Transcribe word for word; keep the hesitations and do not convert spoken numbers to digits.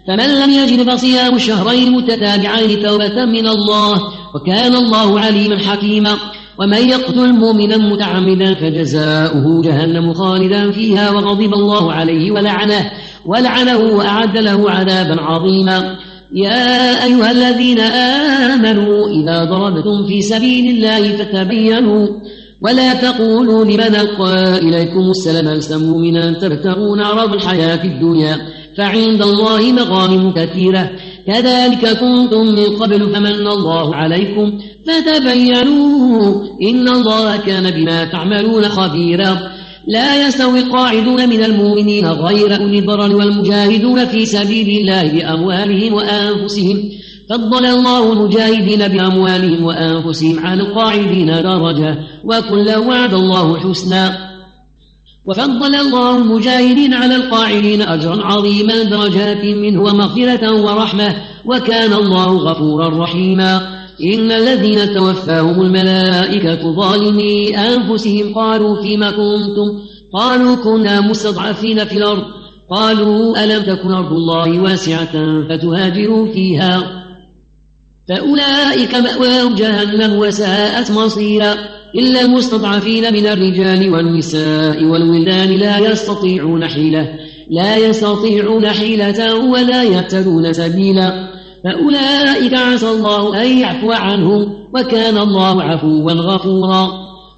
فمن لم يجد فصيام الشهرين متتابعين توبة من الله وكان الله عليما حكيما. ومن يقتل مؤمنا متعمدا فجزاؤه جهنم خالدا فيها وغضب الله عليه ولعنه ولعنه وأعد له عذابا عظيما. يا أيها الذين آمنوا إذا ضربتم في سبيل الله فتبينوا ولا تقولوا لمن ألقى إليكم السلام لست مؤمنا تبتغون عرض الحياة الدنيا فعند الله مغانم كثيرة كذلك كنتم من قبل فمن الله عليكم فتبينوا إن الله كان بما تعملون خبيرا. لا يستوي القاعدون من المؤمنين غير أولي الضرر والمجاهدون في سبيل الله بأموالهم وأنفسهم فضل الله المجاهدين بأموالهم وأنفسهم على القاعدين درجة وكلا وعد الله حسنا. وفضل الله المجاهدين على القاعدين أجرا عظيما درجات منه ومغفرة ورحمة وكان الله غفورا رحيما. إن الذين توفاهم الملائكة ظالمي أنفسهم قالوا فيما كنتم قالوا كنا مستضعفين في الأرض قالوا ألم تكن أرض الله واسعة فتهاجروا فيها فأولئك مأواهم جهنم وساءت مصيرا إلا المستضعفين من الرجال والنساء والولدان لا يستطيعون حيلة لا يستطيعون حيلة ولا يهتدون سبيلا فأولئك عسى الله أن يعفو عنهم وكان الله عفوا غفورا.